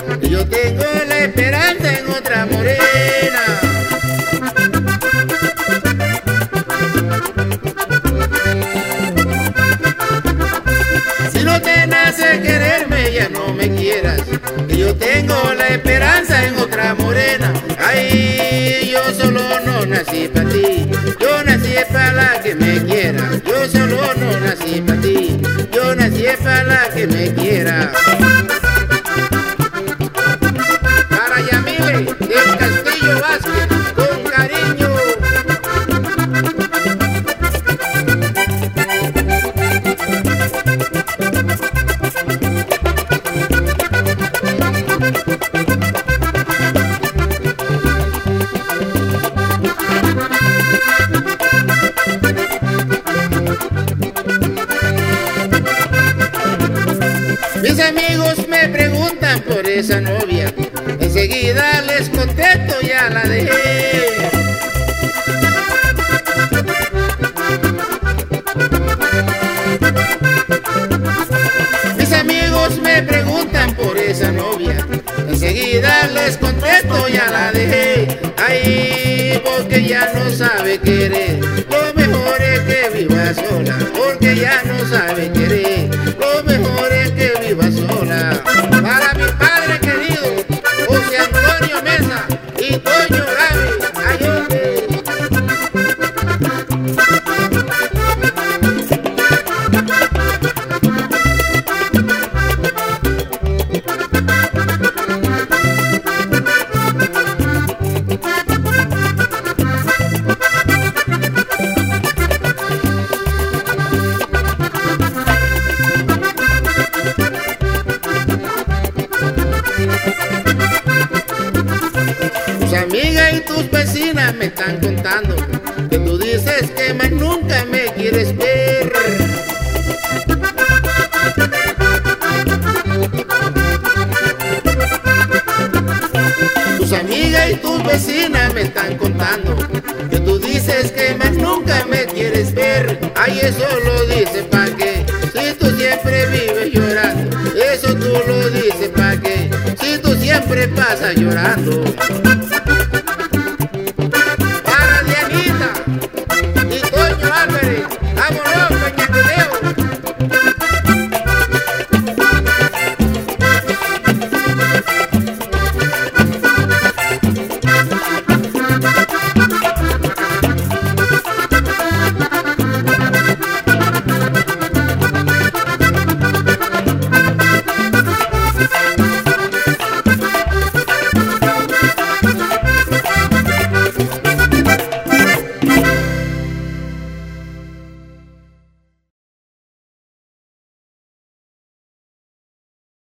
que yo tengo la esperanza en otra morena. Si no te nace quererme, ya no me quieras, que yo tengo la esperanza en otra morena. Ay, yo solo no nací para ti, yo nací para la que me quiera. Yo solo no nací para ti, yo nací para la que me quiera. Para Yamile del Castillo Vázquez, con cariño. Mis amigos me preguntan por esa novia, enseguida les contesto, ya la dejé. Mis amigos me preguntan por esa novia, enseguida les contesto, ya la dejé. Ay, porque ya no sabe querer, lo mejor es que viva sola, porque ya no sabe querer, lo mejor es que viva sola. Para mi padre querido, José Antonio Mesa y Toño Gaby, ayúdenme. Tus amigas y tus vecinas me están contando que tú dices que más nunca me quieres ver. Tus amigas y tus vecinas me están contando que tú dices que más nunca me quieres ver. Ay, eso lo dices pa' qué, si tú siempre vives llorando. Eso tú lo dices pa' qué, si tú siempre pasas llorando.